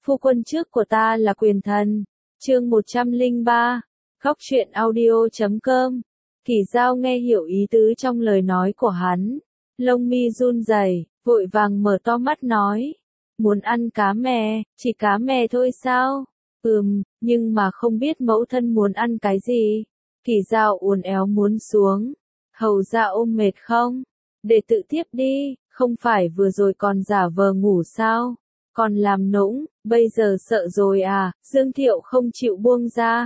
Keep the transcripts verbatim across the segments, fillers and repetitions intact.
Phu quân trước của ta là quyền thần. Chương một trăm lẻ ba. Góc truyện audio chấm com. Kỷ Dao nghe hiểu ý tứ trong lời nói của hắn, lông mi run rẩy, vội vàng mở to mắt nói, muốn ăn cá mè, chỉ cá mè thôi sao? Ừm, nhưng mà không biết mẫu thân muốn ăn cái gì. Kỷ Dao uốn éo muốn xuống. Hầu ra ôm mệt không? Để tự tiếp đi, không phải vừa rồi còn giả vờ ngủ sao? Còn làm nũng, bây giờ sợ rồi à? Dương Thiệu không chịu buông ra.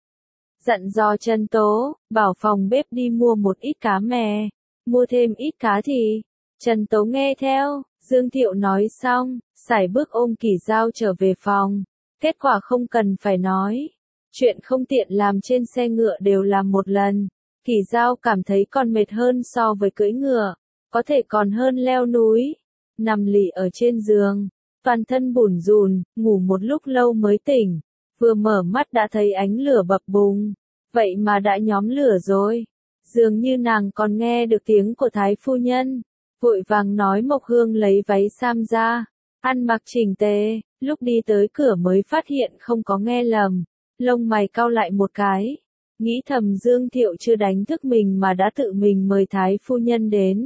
Dặn dò Trần Tố, bảo phòng bếp đi mua một ít cá mè, mua thêm ít cá thì. Trần Tố nghe theo, Dương Thiệu nói xong, sải bước ôm Kỷ Dao trở về phòng. Kết quả không cần phải nói. Chuyện không tiện làm trên xe ngựa đều làm một lần. Kỷ Dao cảm thấy còn mệt hơn so với cưỡi ngựa, có thể còn hơn leo núi. Nằm lì ở trên giường, toàn thân bủn rùn, ngủ một lúc lâu mới tỉnh. Vừa mở mắt đã thấy ánh lửa bập bùng. Vậy mà đã nhóm lửa rồi. Dường như nàng còn nghe được tiếng của Thái phu nhân. Vội vàng nói Mộc Hương lấy váy sam ra, ăn mặc chỉnh tề, lúc đi tới cửa mới phát hiện không có nghe lầm. Lông mày cau lại một cái. Nghĩ thầm Dương Thiệu chưa đánh thức mình mà đã tự mình mời Thái phu nhân đến.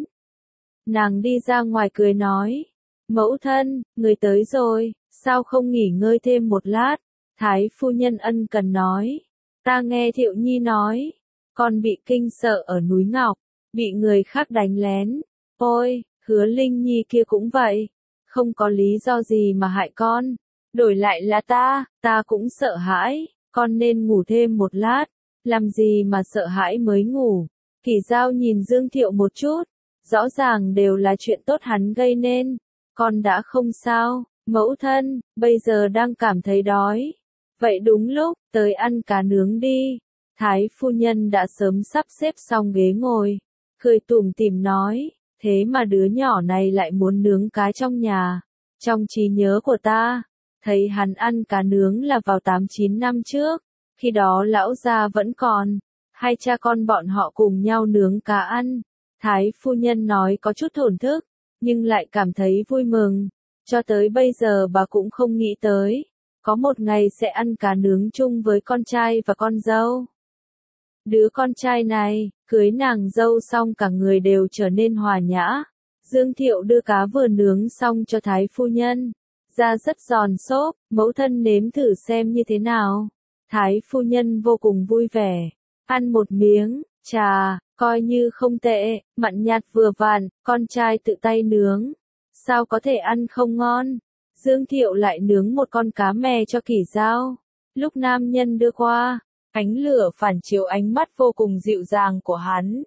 Nàng đi ra ngoài cười nói. Mẫu thân, người tới rồi, sao không nghỉ ngơi thêm một lát? Thái phu nhân ân cần nói. Ta nghe Thiệu Nhi nói, con bị kinh sợ ở núi Ngọc, bị người khác đánh lén. Ôi, Hứa Linh Nhi kia cũng vậy, không có lý do gì mà hại con. Đổi lại là ta, ta cũng sợ hãi, con nên ngủ thêm một lát. Làm gì mà sợ hãi mới ngủ? Kỷ Dao nhìn Dương Thiệu một chút, rõ ràng đều là chuyện tốt hắn gây nên. Con đã không sao, mẫu thân, bây giờ đang cảm thấy đói. Vậy đúng lúc, tới ăn cá nướng đi. Thái phu nhân đã sớm sắp xếp xong ghế ngồi, cười tủm tỉm nói, thế mà đứa nhỏ này lại muốn nướng cá trong nhà. Trong trí nhớ của ta, thấy hắn ăn cá nướng là vào tám chín năm trước, khi đó lão gia vẫn còn, hai cha con bọn họ cùng nhau nướng cá ăn. Thái phu nhân nói có chút thổn thức, nhưng lại cảm thấy vui mừng. Cho tới bây giờ bà cũng không nghĩ tới, có một ngày sẽ ăn cá nướng chung với con trai và con dâu. Đứa con trai này, cưới nàng dâu xong cả người đều trở nên hòa nhã. Dương Thiệu đưa cá vừa nướng xong cho Thái phu nhân. Da rất giòn xốp, mẫu thân nếm thử xem như thế nào. Thái phu nhân vô cùng vui vẻ. Ăn một miếng, chà, coi như không tệ, mặn nhạt vừa vặn, con trai tự tay nướng. Sao có thể ăn không ngon? Dương Thiệu lại nướng một con cá mè cho Kỷ Dao. Lúc nam nhân đưa qua, ánh lửa phản chiếu ánh mắt vô cùng dịu dàng của hắn.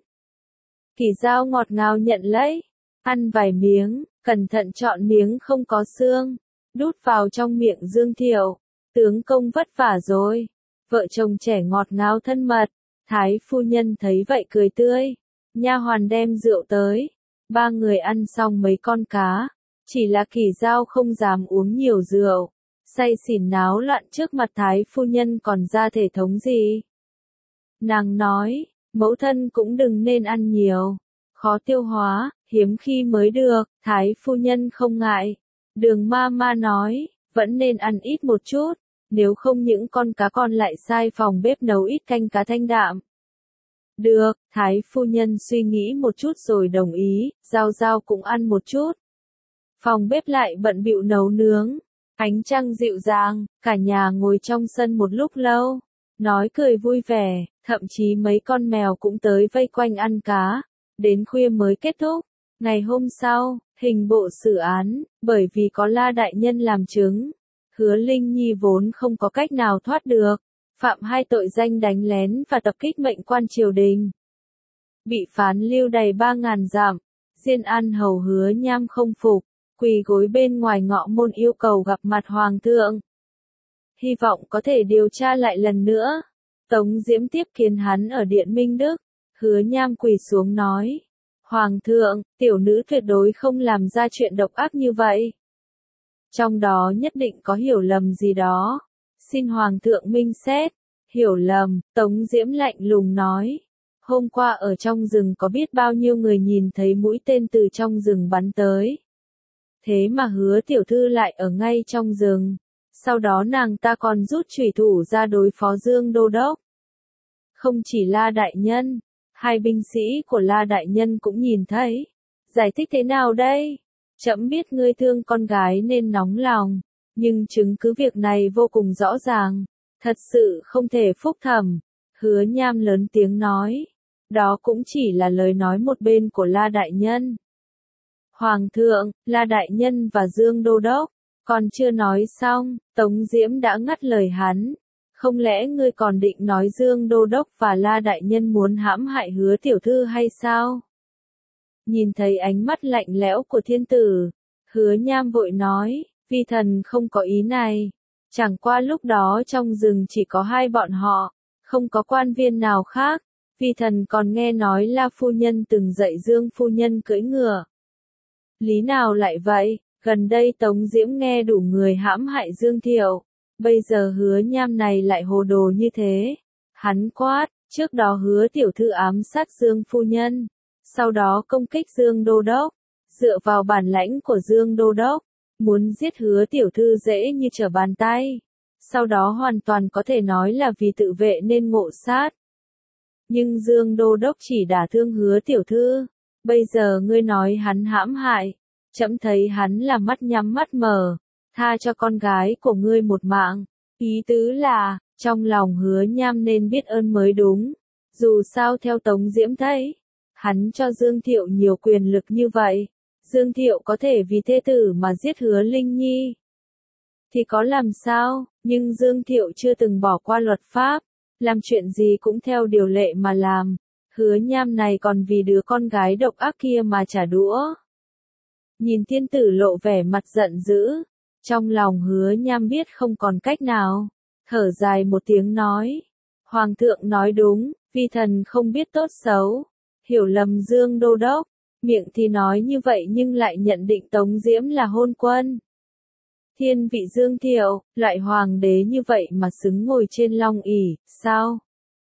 Kỷ Dao ngọt ngào nhận lấy, ăn vài miếng, cẩn thận chọn miếng không có xương, đút vào trong miệng Dương Thiệu. Tướng công vất vả rồi. Vợ chồng trẻ ngọt ngào thân mật. Thái phu nhân thấy vậy cười tươi. Nha hoàn đem rượu tới. Ba người ăn xong mấy con cá. Chỉ là Kỷ Dao không dám uống nhiều rượu. Say xỉn náo loạn trước mặt Thái phu nhân còn ra thể thống gì. Nàng nói, mẫu thân cũng đừng nên ăn nhiều. Khó tiêu hóa, hiếm khi mới được. Thái phu nhân không ngại. Đường ma ma nói, vẫn nên ăn ít một chút. Nếu không những con cá con lại sai phòng bếp nấu ít canh cá thanh đạm. Được, Thái phu nhân suy nghĩ một chút rồi đồng ý, Dao Dao cũng ăn một chút. Phòng bếp lại bận bịu nấu nướng. Ánh trăng dịu dàng, cả nhà ngồi trong sân một lúc lâu. Nói cười vui vẻ, thậm chí mấy con mèo cũng tới vây quanh ăn cá. Đến khuya mới kết thúc. Ngày hôm sau, hình bộ xử án, bởi vì có La đại nhân làm chứng. Hứa Linh Nhi vốn không có cách nào thoát được, phạm hai tội danh đánh lén và tập kích mệnh quan triều đình. Bị phán lưu đày ba ngàn dặm, Diên An hầu Hứa Nham không phục, quỳ gối bên ngoài ngọ môn yêu cầu gặp mặt hoàng thượng. Hy vọng có thể điều tra lại lần nữa. Tống Diễm tiếp kiến hắn ở Điện Minh Đức, Hứa Nham quỳ xuống nói. Hoàng thượng, tiểu nữ tuyệt đối không làm ra chuyện độc ác như vậy. Trong đó nhất định có hiểu lầm gì đó. Xin Hoàng thượng minh xét. Hiểu lầm, Tống Diễm lạnh lùng nói. Hôm qua ở trong rừng có biết bao nhiêu người nhìn thấy mũi tên từ trong rừng bắn tới. Thế mà Hứa tiểu thư lại ở ngay trong rừng. sau đó nàng ta còn rút chủy thủ ra đối phó Dương Đô Đốc. Không chỉ La Đại Nhân, hai binh sĩ của La Đại Nhân cũng nhìn thấy. Giải thích thế nào đây? Trẫm biết ngươi thương con gái nên nóng lòng, nhưng chứng cứ việc này vô cùng rõ ràng, thật sự không thể phúc thẩm. Hứa Nham lớn tiếng nói. Đó cũng chỉ là lời nói một bên của La Đại Nhân. Hoàng thượng, La Đại Nhân và Dương Đô Đốc, còn chưa nói xong, Tống Diễm đã ngắt lời hắn. Không lẽ ngươi còn định nói Dương Đô Đốc và La Đại Nhân muốn hãm hại Hứa tiểu thư hay sao? Nhìn thấy ánh mắt lạnh lẽo của thiên tử, Hứa Nham vội nói, vi thần không có ý này. Chẳng qua lúc đó trong rừng chỉ có hai bọn họ, không có quan viên nào khác. Vi thần còn nghe nói La phu nhân từng dạy Dương phu nhân cưỡi ngựa. Lý nào lại vậy? Gần đây Tống Diễm nghe đủ người hãm hại Dương Thiệu. Bây giờ Hứa Nham này lại hồ đồ như thế. Hắn quát, trước đó Hứa tiểu thư ám sát Dương phu nhân, sau đó công kích Dương Đô Đốc. Dựa vào bản lãnh của Dương Đô Đốc, muốn giết Hứa tiểu thư dễ như trở bàn tay. Sau đó hoàn toàn có thể nói là vì tự vệ nên ngộ sát. Nhưng Dương Đô Đốc chỉ đả thương Hứa tiểu thư. Bây giờ ngươi nói hắn hãm hại. Trẫm thấy hắn là mắt nhắm mắt mở. Tha cho con gái của ngươi một mạng. Ý tứ là, trong lòng Hứa Nham nên biết ơn mới đúng. Dù sao theo Tống Diễm thấy, hắn cho Dương Thiệu nhiều quyền lực như vậy. Dương Thiệu có thể vì thê tử mà giết Hứa Linh Nhi. Thì có làm sao, nhưng Dương Thiệu chưa từng bỏ qua luật pháp. Làm chuyện gì cũng theo điều lệ mà làm. Hứa Nham này còn vì đứa con gái độc ác kia mà trả đũa. Nhìn thiên tử lộ vẻ mặt giận dữ. Trong lòng Hứa Nham biết không còn cách nào. Thở dài một tiếng nói. Hoàng thượng nói đúng, vi thần không biết tốt xấu. Hiểu lầm Dương Đô Đốc. Miệng thì nói như vậy nhưng lại nhận định Tống Diễm là hôn quân. Thiên vị Dương Thiệu, loại hoàng đế như vậy mà xứng ngồi trên long ỷ, sao?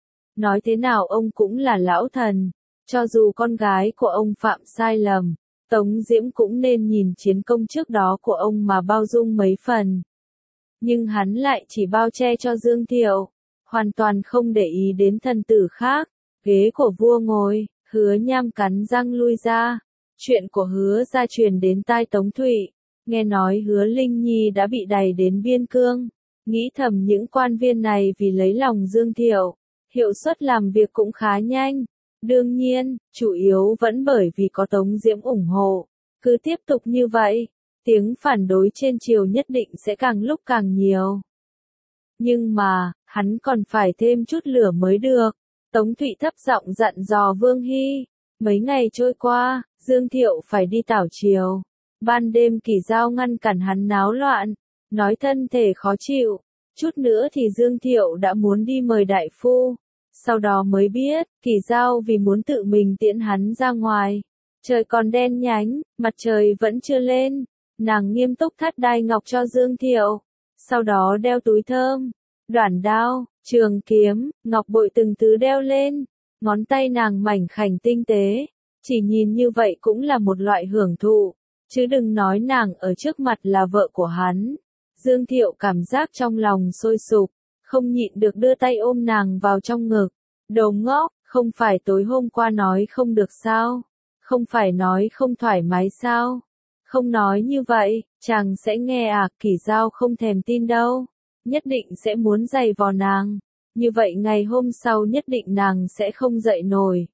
Nói thế nào ông cũng là lão thần. Cho dù con gái của ông phạm sai lầm, Tống Diễm cũng nên nhìn chiến công trước đó của ông mà bao dung mấy phần. Nhưng hắn lại chỉ bao che cho Dương Thiệu, hoàn toàn không để ý đến thần tử khác. Ghế của vua ngồi, Hứa Nham cắn răng lui ra. Chuyện của Hứa gia truyền đến tai Tống Thụy. Nghe nói Hứa Linh Nhi đã bị đày đến biên cương. Nghĩ thầm những quan viên này vì lấy lòng Dương Thiệu, hiệu suất làm việc cũng khá nhanh. Đương nhiên, chủ yếu vẫn bởi vì có Tống Diễm ủng hộ. Cứ tiếp tục như vậy, tiếng phản đối trên triều nhất định sẽ càng lúc càng nhiều. Nhưng mà, hắn còn phải thêm chút lửa mới được. Tống Thụy thấp giọng dặn dò Vương Hy. Mấy ngày trôi qua, Dương Thiệu phải đi tảo triều. Ban đêm Kỷ Dao ngăn cản hắn náo loạn, nói thân thể khó chịu. Chút nữa thì Dương Thiệu đã muốn đi mời đại phu. Sau đó mới biết, Kỷ Dao vì muốn tự mình tiễn hắn ra ngoài. Trời còn đen nhánh, mặt trời vẫn chưa lên. Nàng nghiêm túc thắt đai ngọc cho Dương Thiệu. Sau đó đeo túi thơm, đoản đao, trường kiếm, ngọc bội từng thứ đeo lên. Ngón tay nàng mảnh khảnh tinh tế. Chỉ nhìn như vậy cũng là một loại hưởng thụ. Chứ đừng nói nàng ở trước mặt là vợ của hắn. Dương Thiệu cảm giác trong lòng sôi sục, không nhịn được đưa tay ôm nàng vào trong ngực. Đồ ngốc, không phải tối hôm qua nói không được sao? Không phải nói không thoải mái sao? Không nói như vậy, chàng sẽ nghe à? Kỷ Dao không thèm tin đâu. Nhất định sẽ muốn giày vò nàng. Như vậy ngày hôm sau nhất định nàng sẽ không dậy nổi.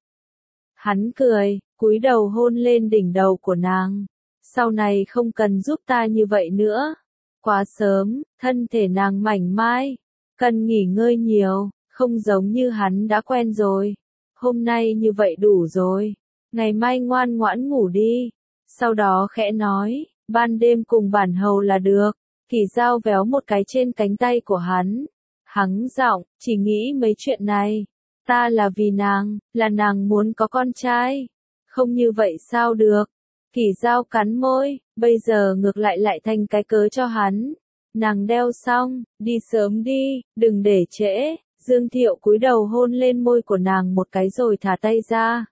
Hắn cười, cúi đầu hôn lên đỉnh đầu của nàng. Sau này không cần giúp ta như vậy nữa. Quá sớm, thân thể nàng mảnh mai. Cần nghỉ ngơi nhiều, không giống như hắn đã quen rồi. Hôm nay như vậy đủ rồi. Ngày mai ngoan ngoãn ngủ đi. Sau đó khẽ nói, ban đêm cùng bản hầu là được. Kỷ Dao véo một cái trên cánh tay của hắn. Hắng giọng, chỉ nghĩ mấy chuyện này. Ta là vì nàng, là nàng muốn có con trai. Không như vậy sao được. Kỷ Dao cắn môi, bây giờ ngược lại lại thành cái cớ cho hắn. Nàng đeo xong, đi sớm đi, đừng để trễ. Dương Thiệu cúi đầu hôn lên môi của nàng một cái rồi thả tay ra.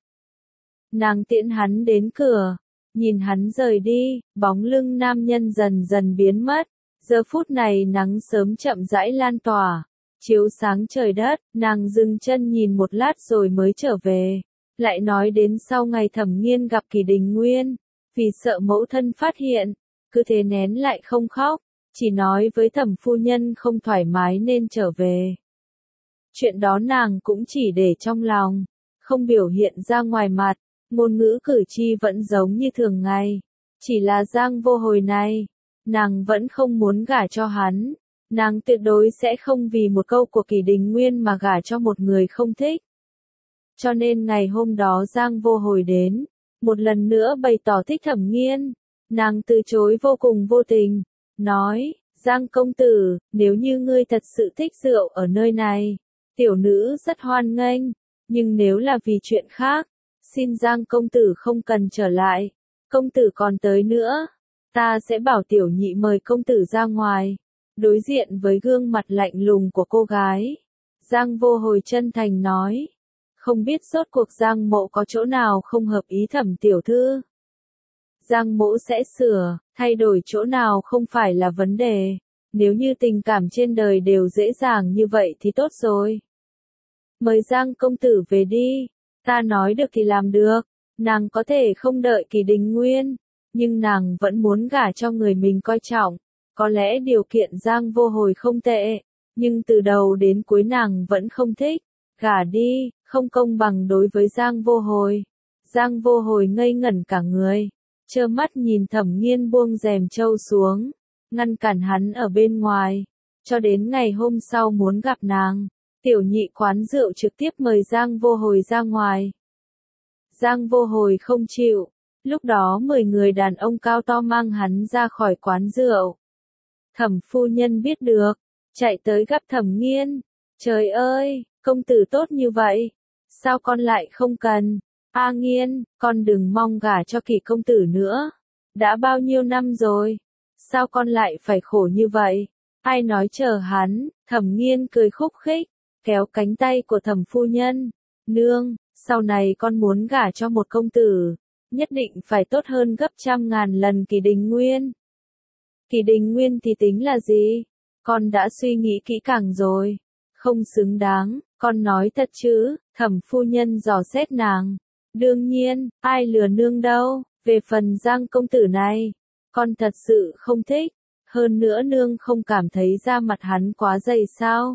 Nàng tiễn hắn đến cửa, nhìn hắn rời đi, bóng lưng nam nhân dần dần biến mất. Giờ phút này nắng sớm chậm rãi lan tỏa, chiếu sáng trời đất, nàng dừng chân nhìn một lát rồi mới trở về. Lại nói đến sau ngày Thẩm Nghiên gặp Kỳ Đình Nguyên, vì sợ mẫu thân phát hiện, cứ thế nén lại không khóc, chỉ nói với Thẩm phu nhân không thoải mái nên trở về. Chuyện đó nàng cũng chỉ để trong lòng, không biểu hiện ra ngoài mặt, ngôn ngữ cử chỉ vẫn giống như thường ngày. Chỉ là Giang Vô Hồi này, nàng vẫn không muốn gả cho hắn, nàng tuyệt đối sẽ không vì một câu của Kỳ Đình Nguyên mà gả cho một người không thích. Cho nên ngày hôm đó Giang Vô Hồi đến, một lần nữa bày tỏ thích Thẩm Nghiên, nàng từ chối vô cùng vô tình, nói, Giang công tử, nếu như ngươi thật sự thích rượu ở nơi này, tiểu nữ rất hoan nghênh, nhưng nếu là vì chuyện khác, xin Giang công tử không cần trở lại, công tử còn tới nữa, ta sẽ bảo tiểu nhị mời công tử ra ngoài. Đối diện với gương mặt lạnh lùng của cô gái, Giang Vô Hồi chân thành nói, không biết rốt cuộc Giang mộ có chỗ nào không hợp ý Thẩm tiểu thư. Giang mộ sẽ sửa, thay đổi chỗ nào không phải là vấn đề, nếu như tình cảm trên đời đều dễ dàng như vậy thì tốt rồi. Mời Giang công tử về đi, ta nói được thì làm được, nàng có thể không đợi Kỳ Đình Nguyên, nhưng nàng vẫn muốn gả cho người mình coi trọng. Có lẽ điều kiện Giang Vô Hồi không tệ, nhưng từ đầu đến cuối nàng vẫn không thích. Gả đi, không công bằng đối với Giang Vô Hồi. Giang Vô Hồi ngây ngẩn cả người, trơ mắt nhìn Thẩm Nghiên buông rèm trâu xuống, ngăn cản hắn ở bên ngoài. Cho đến ngày hôm sau muốn gặp nàng, tiểu nhị quán rượu trực tiếp mời Giang Vô Hồi ra ngoài. Giang Vô Hồi không chịu, lúc đó mười người đàn ông cao to mang hắn ra khỏi quán rượu. Thẩm phu nhân biết được, chạy tới gặp Thẩm Nghiên. Trời ơi, công tử tốt như vậy, sao con lại không cần? A Nghiên, con đừng mong gả cho Kỳ công tử nữa. Đã bao nhiêu năm rồi, sao con lại phải khổ như vậy? Ai nói chờ hắn? Thẩm Nghiên cười khúc khích, kéo cánh tay của Thẩm phu nhân. Nương, sau này con muốn gả cho một công tử, nhất định phải tốt hơn gấp trăm ngàn lần Kỳ Đình Nguyên. Kỳ Đình Nguyên thì tính là gì? Con đã suy nghĩ kỹ càng rồi. Không xứng đáng, con nói thật chứ? Thẩm phu nhân dò xét nàng. Đương nhiên, ai lừa nương đâu, về phần Giang công tử này, con thật sự không thích, hơn nữa nương không cảm thấy da mặt hắn quá dày sao?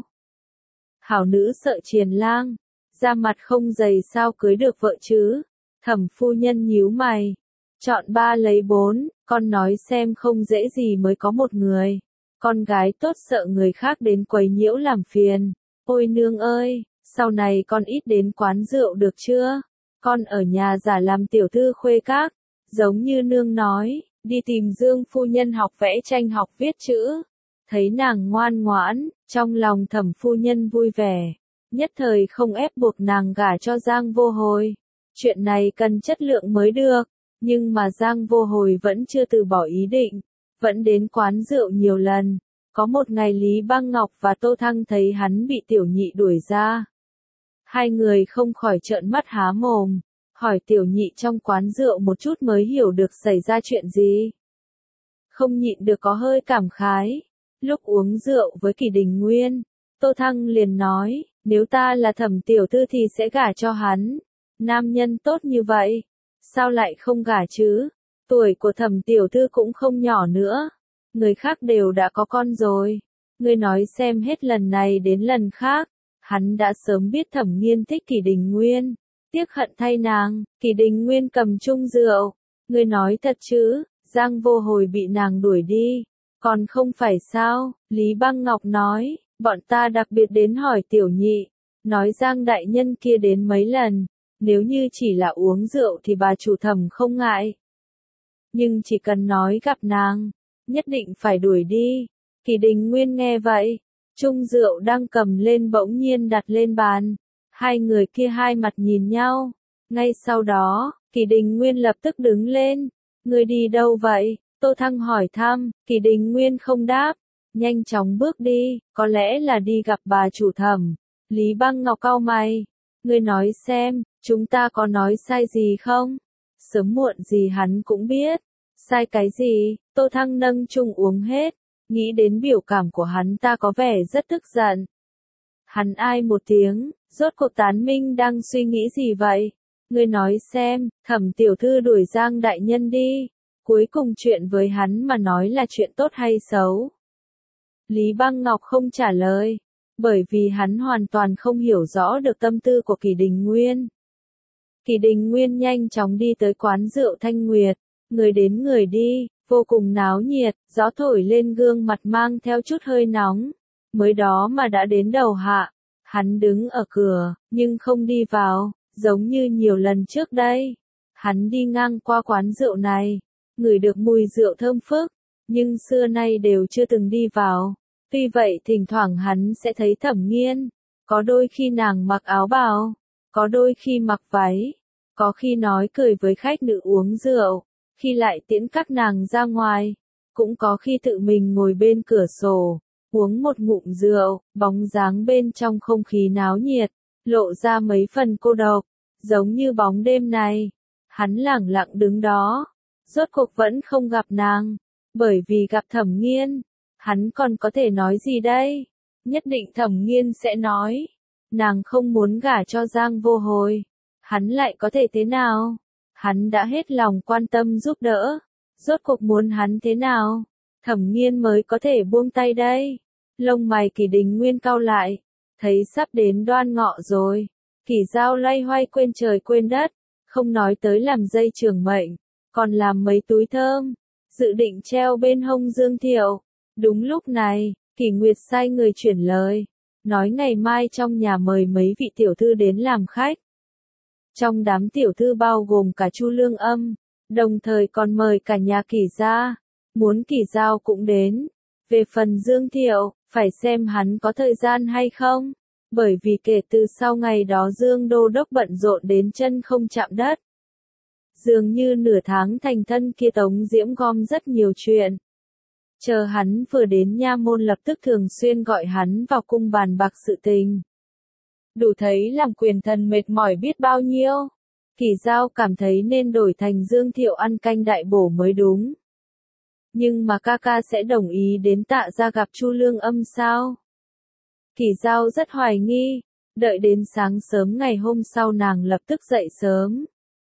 Hảo nữ sợ triền lang, da mặt không dày sao cưới được vợ chứ? Thẩm phu nhân nhíu mày, chọn ba lấy bốn, con nói xem không dễ gì mới có một người. Con gái tốt sợ người khác đến quấy nhiễu làm phiền. Ôi nương ơi, sau này con ít đến quán rượu được chưa? Con ở nhà giả làm tiểu thư khuê các, giống như nương nói, đi tìm Dương phu nhân học vẽ tranh học viết chữ. Thấy nàng ngoan ngoãn, trong lòng Thẩm phu nhân vui vẻ, nhất thời không ép buộc nàng gả cho Giang Vô Hồi. Chuyện này cần chất lượng mới được, nhưng mà Giang Vô Hồi vẫn chưa từ bỏ ý định, vẫn đến quán rượu nhiều lần. Có một ngày Lý Băng Ngọc và Tô Thăng thấy hắn bị tiểu nhị đuổi ra. Hai người không khỏi trợn mắt há mồm, hỏi tiểu nhị trong quán rượu một chút mới hiểu được xảy ra chuyện gì. Không nhịn được có hơi cảm khái. Lúc uống rượu với Kỳ Đình Nguyên, Tô Thăng liền nói, nếu ta là Thẩm tiểu thư thì sẽ gả cho hắn. Nam nhân tốt như vậy, sao lại không gả chứ? Tuổi của Thẩm tiểu thư cũng không nhỏ nữa. Người khác đều đã có con rồi. Ngươi nói xem hết lần này đến lần khác, hắn đã sớm biết Thẩm Nghiên thích Kỳ Đình Nguyên, tiếc hận thay nàng. Kỳ Đình Nguyên cầm chung rượu. Ngươi nói thật chứ? Giang Vô Hồi bị nàng đuổi đi, còn không phải sao? Lý Băng Ngọc nói, bọn ta đặc biệt đến hỏi tiểu nhị, nói Giang đại nhân kia đến mấy lần, nếu như chỉ là uống rượu thì bà chủ Thẩm không ngại, nhưng chỉ cần nói gặp nàng, nhất định phải đuổi đi. Kỳ Đình Nguyên nghe vậy, chung rượu đang cầm lên bỗng nhiên đặt lên bàn. Hai người kia hai mặt nhìn nhau. Ngay sau đó, Kỳ Đình Nguyên lập tức đứng lên. Người đi đâu vậy? Tô Thăng hỏi thăm. Kỳ Đình Nguyên không đáp, nhanh chóng bước đi, có lẽ là đi gặp bà chủ Thẩm. Lý Băng Ngọc cau mày. Ngươi nói xem, chúng ta có nói sai gì không? Sớm muộn gì hắn cũng biết. Sai cái gì? Tô Thăng nâng chung uống hết, Nghĩ đến biểu cảm của hắn ta có vẻ rất tức giận. Hắn ai một tiếng, rốt cuộc Tán Minh đang suy nghĩ gì vậy? Ngươi nói xem, Thẩm tiểu thư đuổi Giang đại nhân đi. Cuối cùng chuyện với hắn mà nói là chuyện tốt hay xấu? Lý Băng Ngọc không trả lời, bởi vì hắn hoàn toàn không hiểu rõ được tâm tư của Kỷ Đình Nguyên. Kỷ Đình Nguyên nhanh chóng đi tới quán rượu Thanh Nguyệt, người đến người đi, vô cùng náo nhiệt, gió thổi lên gương mặt mang theo chút hơi nóng. Mới đó mà đã đến đầu hạ, hắn đứng ở cửa, nhưng không đi vào, giống như nhiều lần trước đây. Hắn đi ngang qua quán rượu này, ngửi được mùi rượu thơm phức, nhưng xưa nay đều chưa từng đi vào. Tuy vậy thỉnh thoảng hắn sẽ thấy Thẩm Nghiên, có đôi khi nàng mặc áo bào, có đôi khi mặc váy, có khi nói cười với khách nữ uống rượu, khi lại tiễn các nàng ra ngoài, cũng có khi tự mình ngồi bên cửa sổ, uống một ngụm rượu, bóng dáng bên trong không khí náo nhiệt, lộ ra mấy phần cô độc, giống như bóng đêm này. Hắn lẳng lặng đứng đó, rốt cuộc vẫn không gặp nàng, bởi vì gặp Thẩm Nghiên, hắn còn có thể nói gì đây? Nhất định Thẩm Nghiên sẽ nói, nàng không muốn gả cho Giang Vô Hồi, hắn lại có thể thế nào? Hắn đã hết lòng quan tâm giúp đỡ, rốt cuộc muốn hắn thế nào? Thẩm Nghiên mới có thể buông tay đây. Lông mày Kỷ Đình Nguyên cau lại, thấy sắp đến đoan ngọ rồi. Kỷ Giao loay hoay quên trời quên đất, không nói tới làm dây trường mệnh, còn làm mấy túi thơm, dự định treo bên hông Dương Thiệu. Đúng lúc này, Kỷ Nguyệt sai người chuyển lời, nói ngày mai trong nhà mời mấy vị tiểu thư đến làm khách. Trong đám tiểu thư bao gồm cả Chu Lương Âm, đồng thời còn mời cả nhà Kỷ gia, muốn Kỷ Giao cũng đến. Về phần Dương Thiệu, phải xem hắn có thời gian hay không, bởi vì kể từ sau ngày đó Dương Đô Đốc bận rộn đến chân không chạm đất. Dường như nửa tháng thành thân kia Tống Diễm gom rất nhiều chuyện. Chờ hắn vừa đến nha môn lập tức thường xuyên gọi hắn vào cung bàn bạc sự tình. Đủ thấy làm quyền thần mệt mỏi biết bao nhiêu. Kỷ Giao cảm thấy nên đổi thành Dương Thiệu ăn canh đại bổ mới đúng. Nhưng mà ca ca sẽ đồng ý đến Tạ gia gặp Chu Lương Âm sao? Kỷ Giao rất hoài nghi, đợi đến sáng sớm ngày hôm sau nàng lập tức dậy sớm.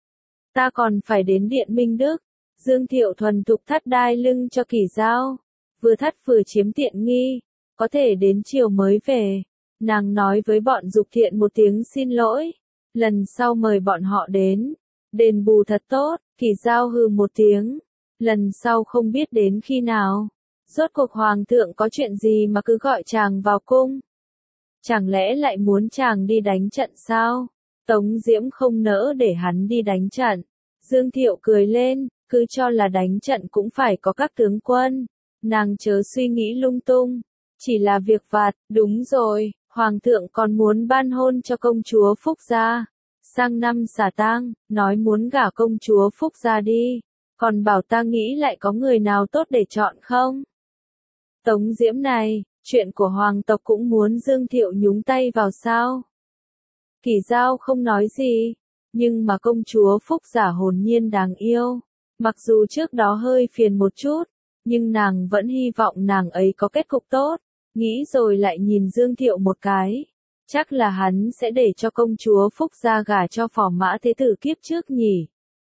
Ta còn phải đến Điện Minh Đức. Dương Thiệu thuần thục thắt đai lưng cho Kỷ Giao, vừa thắt vừa chiếm tiện nghi, có thể đến chiều mới về. Nàng nói với bọn Dục Thiện một tiếng xin lỗi, lần sau mời bọn họ đến, đền bù thật tốt. Kỷ Giao hừ một tiếng, lần sau không biết đến khi nào. Rốt cuộc hoàng thượng có chuyện gì mà cứ gọi chàng vào cung? Chẳng lẽ lại muốn chàng đi đánh trận sao? Tống Diễm không nỡ để hắn đi đánh trận. Dương Thiệu cười lên, cứ cho là đánh trận cũng phải có các tướng quân. Nàng chớ suy nghĩ lung tung, chỉ là việc vặt. Đúng rồi, hoàng thượng còn muốn ban hôn cho công chúa Phúc Gia. Sang năm xả tang, nói muốn gả công chúa Phúc Gia đi, còn bảo ta nghĩ lại có người nào tốt để chọn không? Tống Diễm này, chuyện của hoàng tộc cũng muốn Dương Thiệu nhúng tay vào sao? Kỷ Giao không nói gì, nhưng mà công chúa Phúc Giả hồn nhiên đáng yêu. Mặc dù trước đó hơi phiền một chút, nhưng nàng vẫn hy vọng nàng ấy có kết cục tốt. Nghĩ rồi lại nhìn Dương Thiệu một cái. Chắc là hắn sẽ để cho công chúa Phúc Gia gả cho Phò Mã Thế Tử kiếp trước nhỉ.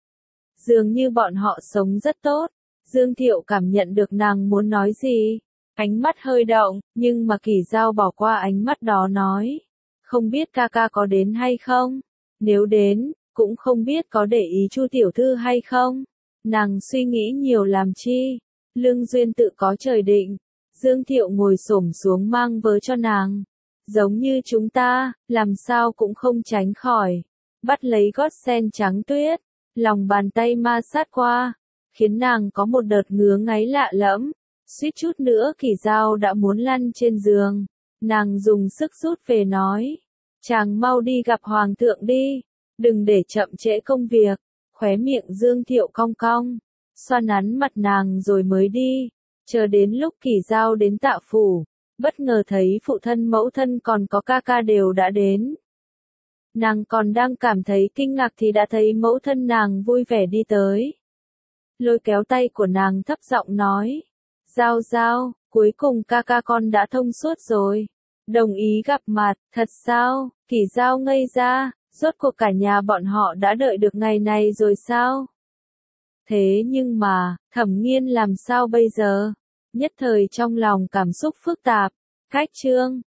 Dường như bọn họ sống rất tốt. Dương Thiệu cảm nhận được nàng muốn nói gì. Ánh mắt hơi động, nhưng mà Kỷ Giao bỏ qua ánh mắt đó nói. Không biết ca ca có đến hay không? Nếu đến, cũng không biết có để ý Chu tiểu thư hay không? Nàng suy nghĩ nhiều làm chi? Lương duyên tự có trời định. Dương Thiệu ngồi xổm xuống mang vớ cho nàng. Giống như chúng ta, làm sao cũng không tránh khỏi. Bắt lấy gót sen trắng tuyết, lòng bàn tay ma sát qua, khiến nàng có một đợt ngứa ngáy lạ lẫm. Suýt chút nữa Kỷ Giao đã muốn lăn trên giường. Nàng dùng sức rút về nói. Chàng mau đi gặp hoàng thượng đi. Đừng để chậm trễ công việc. Khóe miệng Dương Thiệu cong cong. Xoa nắn mặt nàng rồi mới đi. Chờ đến lúc Kỷ Giao đến Tạ phủ, bất ngờ thấy phụ thân mẫu thân còn có ca ca đều đã đến. Nàng còn đang cảm thấy kinh ngạc thì đã thấy mẫu thân nàng vui vẻ đi tới. Lôi kéo tay của nàng thấp giọng nói. Giao Giao, cuối cùng ca ca con đã thông suốt rồi. Đồng ý gặp mặt, thật sao? Kỳ Giao ngây ra, rốt cuộc cả nhà bọn họ đã đợi được ngày này rồi sao? Thế nhưng mà, Thẩm Nghiên làm sao bây giờ? Nhất thời trong lòng cảm xúc phức tạp, khách trương,